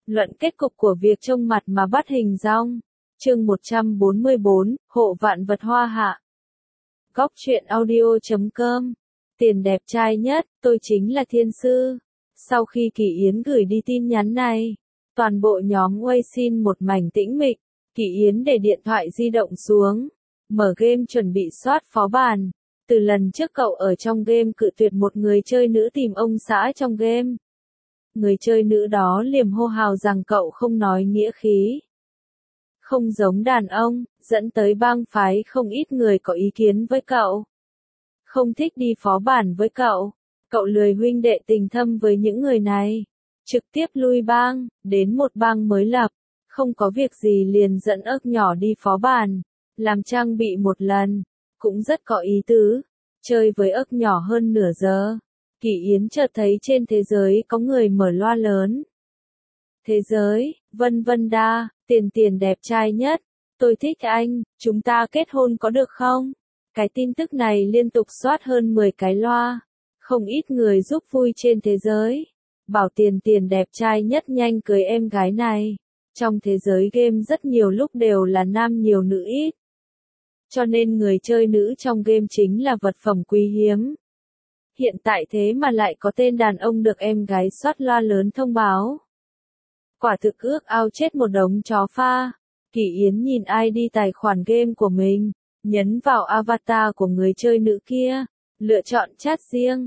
Luận kết cục của việc trông mặt mà bắt hình dong. Chương 144, Hộ vạn vật hoa hạ. Góc truyện audio.com. Tiền đẹp trai nhất, tôi chính là thiên sư. Sau khi Kỳ Yến gửi đi tin nhắn này, toàn bộ nhóm Weixin một mảnh tĩnh mịch. Kỳ Yến để điện thoại di động xuống, mở game chuẩn bị soát phó bản. Từ lần trước cậu ở trong game cự tuyệt một người chơi nữ tìm ông xã trong game. Người chơi nữ đó liềm hô hào rằng cậu không nói nghĩa khí, không giống đàn ông, dẫn tới bang phái không ít người có ý kiến với cậu. Không thích đi phó bản với cậu, cậu lười huynh đệ tình thâm với những người này. Trực tiếp lui bang, đến một bang mới lập, không có việc gì liền dẫn ức nhỏ đi phó bản, làm trang bị một lần, cũng rất có ý tứ. Chơi với ức nhỏ hơn nửa giờ, Kỳ Yến chợt thấy trên thế giới có người mở loa lớn. Thế giới, Vân Vân Đa, tiền đẹp trai nhất, tôi thích anh, chúng ta kết hôn có được không? Cái tin tức này liên tục soát hơn 10 cái loa, không ít người giúp vui trên thế giới. Bảo tiền đẹp trai nhất nhanh cưới em gái này. Trong thế giới game rất nhiều lúc đều là nam nhiều nữ ít, cho nên người chơi nữ trong game chính là vật phẩm quý hiếm. Hiện tại thế mà lại có tên đàn ông được em gái soát loa lớn thông báo. Quả thực ước ao chết một đống chó pha. Kỳ Yến nhìn ID tài khoản game của mình, nhấn vào avatar của người chơi nữ kia, lựa chọn chat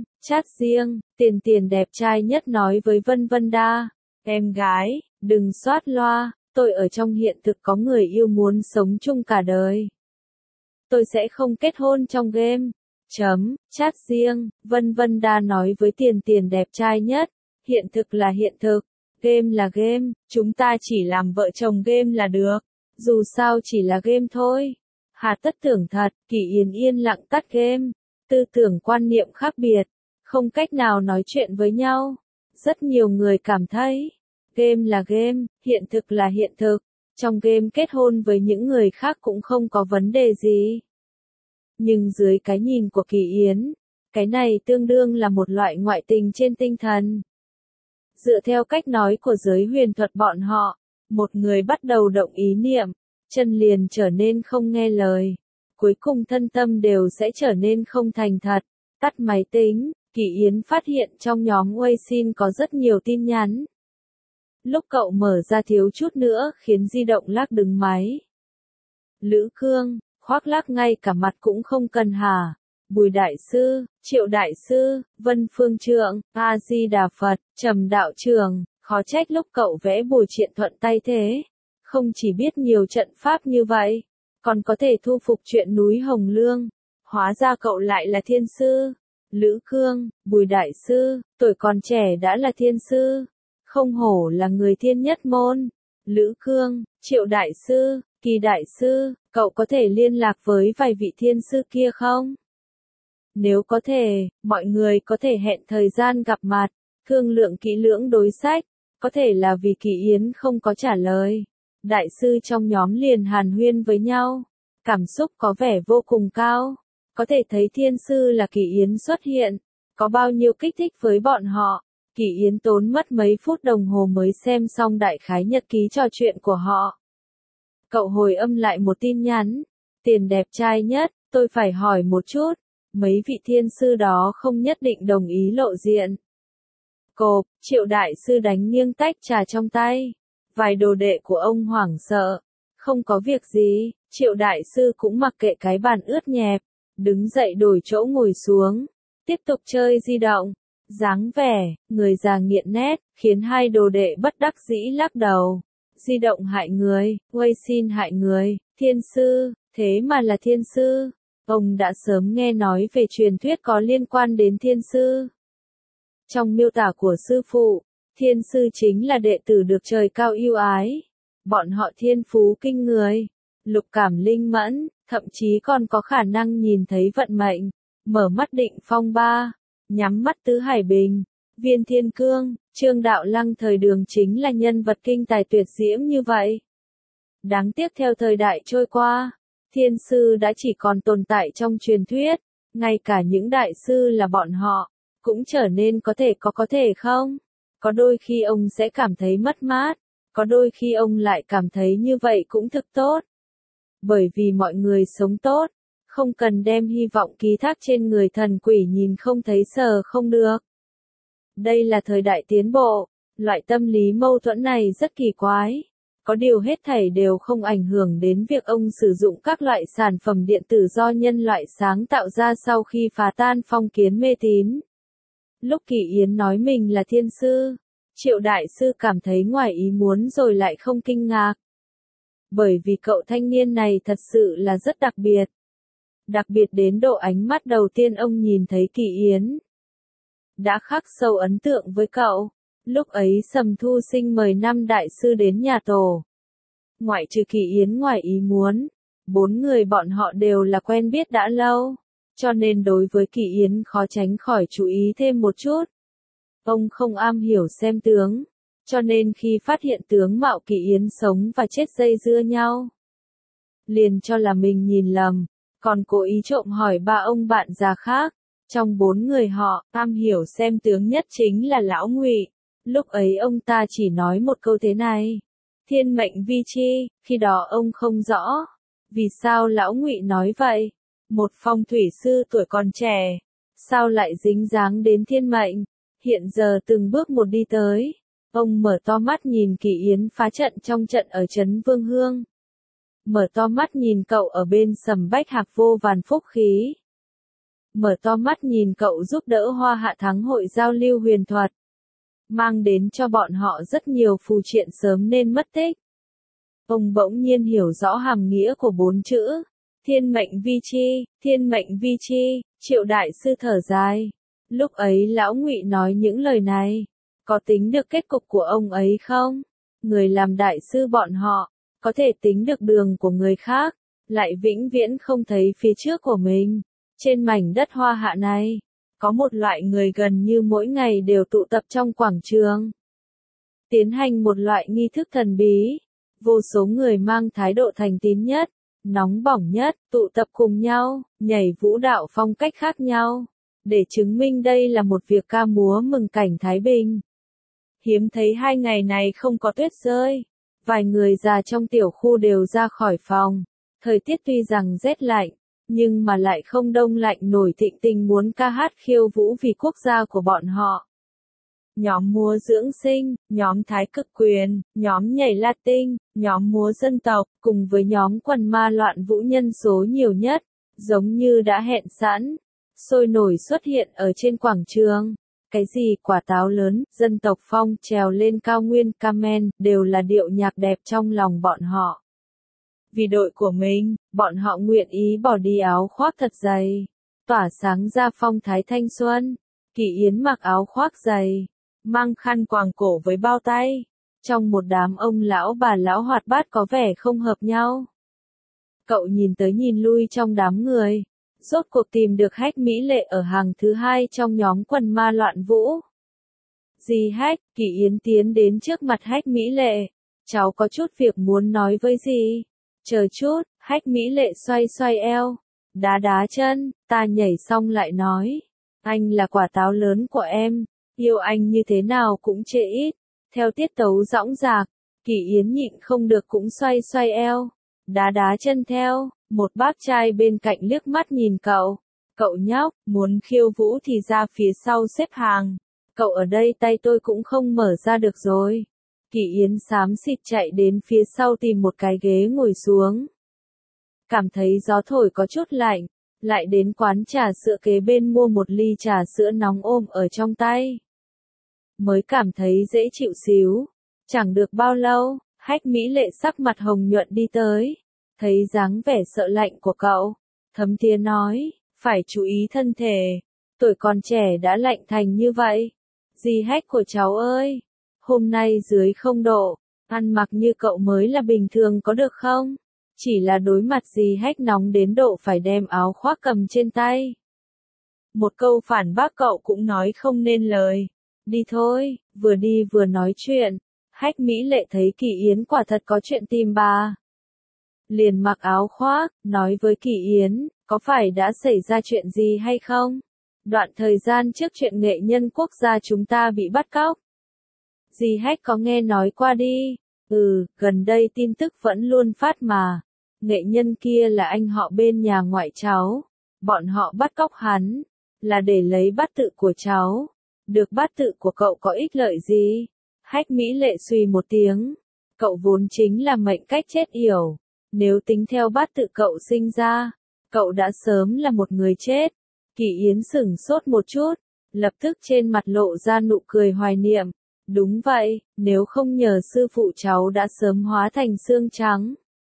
riêng, tiền đẹp trai nhất nói với Vân Vân Đa, em gái, đừng soát loa, tôi ở trong hiện thực có người yêu muốn sống chung cả đời. Tôi sẽ không kết hôn trong game. Chat riêng, Vân Vân Đa nói với tiền đẹp trai nhất, hiện thực là hiện thực, game là game, chúng ta chỉ làm vợ chồng game là được, dù sao chỉ là game thôi. Hà tất tưởng thật, Kỳ Yến yên lặng tắt game, tư tưởng quan niệm khác biệt, không cách nào nói chuyện với nhau. Rất nhiều người cảm thấy, game là game, hiện thực là hiện thực, trong game kết hôn với những người khác cũng không có vấn đề gì. Nhưng dưới cái nhìn của Kỳ Yến, cái này tương đương là một loại ngoại tình trên tinh thần. Dựa theo cách nói của giới huyền thuật bọn họ, một người bắt đầu động ý niệm, chân liền trở nên không nghe lời, cuối cùng thân tâm đều sẽ trở nên không thành thật. Tắt máy tính, Kỳ Yến phát hiện trong nhóm Weixin có rất nhiều tin nhắn. Lúc cậu mở ra thiếu chút nữa khiến di động lắc đứng máy. Lữ Cương, khoác lác ngay cả mặt cũng không cần hả? Bùi Đại Sư, Triệu Đại Sư, Vân Phương Trượng, A Di Đà Phật, Trầm Đạo Trường, khó trách lúc cậu vẽ bùi triện thuận tay thế. Không chỉ biết nhiều trận pháp như vậy, còn có thể thu phục chuyện núi Hồng Lương. Hóa ra cậu lại là thiên sư. Lữ Cương, Bùi Đại Sư, tuổi còn trẻ đã là thiên sư. Không hổ là người thiên nhất môn. Lữ Cương, Triệu Đại Sư, Kỳ Đại Sư, cậu có thể liên lạc với vài vị thiên sư kia không? Nếu có thể, mọi người có thể hẹn thời gian gặp mặt, thương lượng kỹ lưỡng đối sách. Có thể là vì Kỳ Yến không có trả lời. Đại sư trong nhóm liền hàn huyên với nhau. Cảm xúc có vẻ vô cùng cao. Có thể thấy thiên sư là Kỳ Yến xuất hiện. Có bao nhiêu kích thích với bọn họ. Kỳ Yến tốn mất mấy phút đồng hồ mới xem xong đại khái nhật ký trò chuyện của họ. Cậu hồi âm lại một tin nhắn. Tiền đẹp trai nhất, tôi phải hỏi một chút. Mấy vị thiên sư đó không nhất định đồng ý lộ diện. Cộp, Triệu Đại Sư đánh nghiêng tách trà trong tay. Vài đồ đệ của ông hoảng sợ. Không có việc gì, Triệu Đại Sư cũng mặc kệ cái bàn ướt nhẹp. Đứng dậy đổi chỗ ngồi xuống. Tiếp tục chơi di động. Dáng vẻ, người già nghiện nét, khiến hai đồ đệ bất đắc dĩ lắc đầu. Di động hại người, Weixin hại người, thiên sư, thế mà là thiên sư. Ông đã sớm nghe nói về truyền thuyết có liên quan đến thiên sư. Trong miêu tả của sư phụ, thiên sư chính là đệ tử được trời cao yêu ái. Bọn họ thiên phú kinh người, lục cảm linh mẫn, thậm chí còn có khả năng nhìn thấy vận mệnh, mở mắt định phong ba, nhắm mắt tứ hải bình. Viên Thiên Cương, Trương Đạo Lăng thời Đường chính là nhân vật kinh tài tuyệt diễm như vậy. Đáng tiếc theo thời đại trôi qua, thiên sư đã chỉ còn tồn tại trong truyền thuyết, ngay cả những đại sư là bọn họ, cũng trở nên có thể không? Có đôi khi ông sẽ cảm thấy mất mát, Có đôi khi ông lại cảm thấy như vậy cũng thực tốt. Bởi vì mọi người sống tốt, không cần đem hy vọng ký thác trên người thần quỷ nhìn không thấy sờ không được. Đây là thời đại tiến bộ, loại tâm lý mâu thuẫn này rất kỳ quái. Có điều hết thảy đều không ảnh hưởng đến việc ông sử dụng các loại sản phẩm điện tử do nhân loại sáng tạo ra sau khi phá tan phong kiến mê tín. Lúc Kỳ Yến nói mình là thiên sư, Triệu đại sư cảm thấy ngoài ý muốn rồi lại không kinh ngạc. Bởi vì cậu thanh niên này thật sự là rất đặc biệt. Đặc biệt đến độ ánh mắt đầu tiên ông nhìn thấy Kỳ Yến đã khắc sâu ấn tượng với cậu. Lúc ấy Sầm Thu Sinh mời 5 đại sư đến nhà tổ. Ngoại trừ Kỳ Yến ngoài ý muốn, 4 người bọn họ đều là quen biết đã lâu, cho nên đối với Kỳ Yến khó tránh khỏi chú ý thêm một chút. Ông không am hiểu xem tướng, cho nên khi phát hiện tướng mạo Kỳ Yến sống và chết dây dưa nhau, liền cho là mình nhìn lầm, còn cố ý trộm hỏi 3 ông bạn già khác. Trong 4 người họ, am hiểu xem tướng nhất chính là Lão Ngụy. Lúc ấy ông ta chỉ nói một câu thế này: thiên mệnh vi chi. Khi đó ông không rõ vì sao Lão Ngụy nói vậy. Một phong thủy sư tuổi còn trẻ, sao lại dính dáng đến thiên mệnh? Hiện giờ từng bước một đi tới, ông mở to mắt nhìn Kỳ Yến phá trận trong trận ở trấn Vương Hương. Mở to mắt nhìn cậu ở bên Sầm Bách Hạc vô vàn phúc khí. Mở to mắt nhìn cậu giúp đỡ Hoa Hạ thắng hội giao lưu huyền thuật, mang đến cho bọn họ rất nhiều phù triện sớm nên mất tích. Ông bỗng nhiên hiểu rõ hàm nghĩa của 4 chữ, thiên mệnh vi chi, thiên mệnh vi chi. Triệu đại sư thở dài. Lúc ấy Lão Ngụy nói những lời này, có tính được kết cục của ông ấy không? Người làm đại sư bọn họ, có thể tính được đường của người khác, lại vĩnh viễn không thấy phía trước của mình. Trên mảnh đất Hoa Hạ này, có một loại người gần như mỗi ngày đều tụ tập trong quảng trường, tiến hành một loại nghi thức thần bí. Vô số người mang thái độ thành tín nhất, nóng bỏng nhất, tụ tập cùng nhau, nhảy vũ đạo phong cách khác nhau, để chứng minh đây là một việc ca múa mừng cảnh Thái Bình. Hiếm thấy 2 ngày này không có tuyết rơi, vài người già trong tiểu khu đều ra khỏi phòng. Thời tiết tuy rằng rét lạnh, nhưng mà lại không đông lạnh nổi, thịnh tình muốn ca hát khiêu vũ vì quốc gia của bọn họ. Nhóm múa dưỡng sinh, nhóm thái cực quyền, nhóm nhảy Latin, nhóm múa dân tộc, cùng với nhóm quần ma loạn vũ nhân số nhiều nhất, giống như đã hẹn sẵn, sôi nổi xuất hiện ở trên quảng trường. Cái gì quả táo lớn, dân tộc phong, trèo lên cao nguyên Kamen, đều là điệu nhạc đẹp trong lòng bọn họ. Vì đội của mình, bọn họ nguyện ý bỏ đi áo khoác thật dày, tỏa sáng ra phong thái thanh xuân. Kỳ Yến mặc áo khoác dày, mang khăn quàng cổ với bao tay. Trong một đám ông lão bà lão hoạt bát có vẻ không hợp nhau. Cậu nhìn tới nhìn lui trong đám người, rốt cuộc tìm được Hách Mỹ Lệ ở hàng thứ 2 trong nhóm quần ma loạn vũ. Dì Hách, Kỳ Yến tiến đến trước mặt Hách Mỹ Lệ. Cháu có chút việc muốn nói với dì. Chờ chút, Hách Mỹ Lệ xoay xoay eo, đá đá chân, ta nhảy xong lại nói. Anh là quả táo lớn của em, yêu anh như thế nào cũng chê ít. Theo tiết tấu dõng dạc, Kỳ Yến nhịn không được cũng xoay xoay eo, đá đá chân theo. Một bác trai bên cạnh liếc mắt nhìn cậu. Cậu nhóc, muốn khiêu vũ thì ra phía sau xếp hàng. Cậu ở đây tay tôi cũng không mở ra được rồi. Kỳ Yến xám xịt chạy đến phía sau tìm một cái ghế ngồi xuống. Cảm thấy gió thổi có chút lạnh, lại đến quán trà sữa kế bên mua một ly trà sữa nóng ôm ở trong tay. Mới cảm thấy dễ chịu xíu. Chẳng được bao lâu, Hách Mỹ Lệ sắc mặt hồng nhuận đi tới. Thấy dáng vẻ sợ lạnh của cậu, thấm thía nói, phải chú ý thân thể. Tuổi còn trẻ đã lạnh thành như vậy. Dì Hách của cháu ơi, hôm nay dưới 0 độ, ăn mặc như cậu mới là bình thường có được không? Chỉ là đối mặt dì Hách nóng đến độ phải đem áo khoác cầm trên tay. Một câu phản bác cậu cũng nói không nên lời. Đi thôi, vừa đi vừa nói chuyện. Hách Mỹ Lệ thấy Kỳ Yến quả thật có chuyện tìm bà, liền mặc áo khoác, nói với Kỳ Yến, có phải đã xảy ra chuyện gì hay không? Đoạn thời gian trước chuyện nghệ nhân quốc gia chúng ta bị bắt cóc. Dì Hách có nghe nói qua đi. Gần đây tin tức vẫn luôn phát mà. Nghệ nhân kia là anh họ bên nhà ngoại cháu. Bọn họ bắt cóc hắn, là để lấy bát tự của cháu. Được bát tự của cậu có ích lợi gì? Hách Mỹ Lệ suy một tiếng. Cậu vốn chính là mệnh cách chết yểu. Nếu tính theo bát tự cậu sinh ra, cậu đã sớm là một người chết. Kỳ Yến sửng sốt một chút, lập tức trên mặt lộ ra nụ cười hoài niệm. Đúng vậy, nếu không nhờ sư phụ cháu đã sớm hóa thành xương trắng.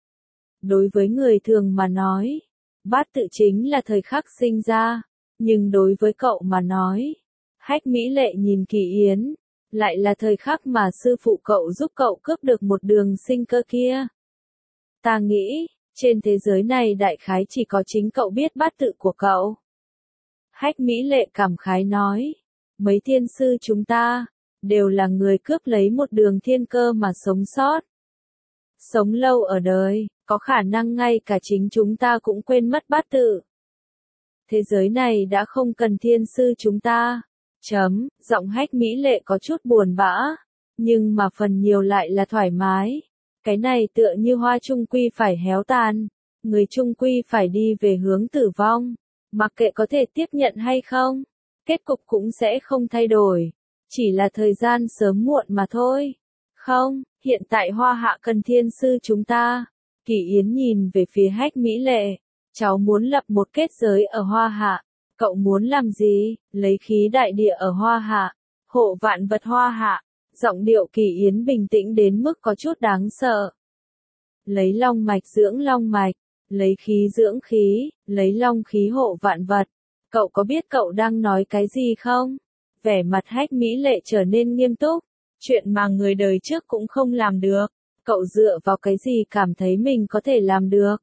Đối với người thường mà nói, bát tự chính là thời khắc sinh ra, nhưng đối với cậu mà nói, Hách Mỹ Lệ nhìn Kỳ Yến, lại là thời khắc mà sư phụ cậu giúp cậu cướp được một đường sinh cơ kia. Ta nghĩ, trên thế giới này đại khái chỉ có chính cậu biết bát tự của cậu. Hách Mỹ Lệ cảm khái nói, mấy thiên sư chúng ta, đều là người cướp lấy một đường thiên cơ mà sống sót. Sống lâu ở đời, có khả năng ngay cả chính chúng ta cũng quên mất bát tự. Thế giới này đã không cần thiên sư chúng ta. Giọng Hách Mỹ Lệ có chút buồn bã, nhưng mà phần nhiều lại là thoải mái. Cái này tựa như hoa trung quy phải héo tàn, người trung quy phải đi về hướng tử vong. Mặc kệ có thể tiếp nhận hay không, kết cục cũng sẽ không thay đổi. Chỉ là thời gian sớm muộn mà thôi. Không, hiện tại Hoa Hạ cần thiên sư chúng ta. Kỳ Yến nhìn về phía Hách Mỹ Lệ. Cháu muốn lập một kết giới ở Hoa Hạ. Cậu muốn làm gì? Lấy khí đại địa ở Hoa Hạ. Hộ vạn vật Hoa Hạ. Giọng điệu Kỳ Yến bình tĩnh đến mức có chút đáng sợ. Lấy long mạch dưỡng long mạch. Lấy khí dưỡng khí. Lấy long khí hộ vạn vật. Cậu có biết cậu đang nói cái gì không? Vẻ mặt Hách Mỹ Lệ trở nên nghiêm túc. Chuyện mà người đời trước cũng không làm được. Cậu dựa vào cái gì cảm thấy mình có thể làm được?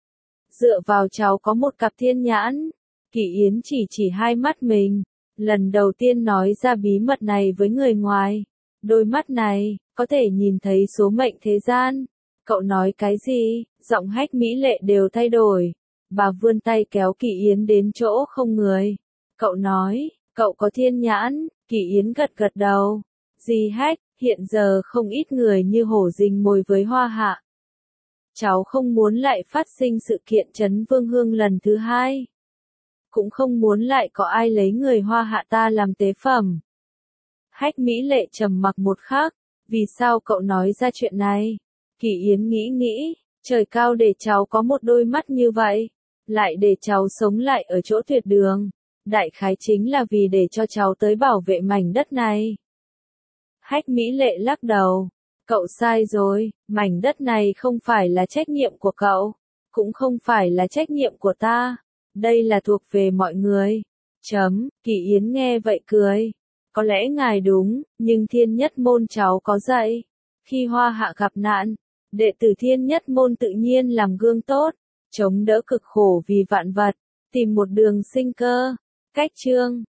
Dựa vào cháu có một cặp thiên nhãn. Kỳ Yến chỉ hai mắt mình. Lần đầu tiên nói ra bí mật này với người ngoài. Đôi mắt này, có thể nhìn thấy số mệnh thế gian. Cậu nói cái gì? Giọng Hách Mỹ Lệ đều thay đổi. Bà vươn tay kéo Kỳ Yến đến chỗ không người. Cậu nói, cậu có thiên nhãn. Kỳ Yến gật gật đầu. Dì Hách, hiện giờ không ít người như hổ rình mồi với Hoa Hạ. Cháu không muốn lại phát sinh sự kiện Trấn Vương Hương lần thứ hai. Cũng không muốn lại có ai lấy người Hoa Hạ ta làm tế phẩm. Hách Mỹ Lệ trầm mặc một khắc. Vì sao cậu nói ra chuyện này? Kỳ Yến nghĩ, trời cao để cháu có một đôi mắt như vậy. Lại để cháu sống lại ở chỗ tuyệt đường. Đại khái chính là vì để cho cháu tới bảo vệ mảnh đất này. Hách Mỹ Lệ lắc đầu. Cậu sai rồi, mảnh đất này không phải là trách nhiệm của cậu. Cũng không phải là trách nhiệm của ta. Đây là thuộc về mọi người. Kỳ Yến nghe vậy cười. Có lẽ ngài đúng, nhưng Thiên Nhất Môn cháu có dạy. Khi Hoa Hạ gặp nạn, đệ tử Thiên Nhất Môn tự nhiên làm gương tốt. Chống đỡ cực khổ vì vạn vật. Tìm một đường sinh cơ. Cách chương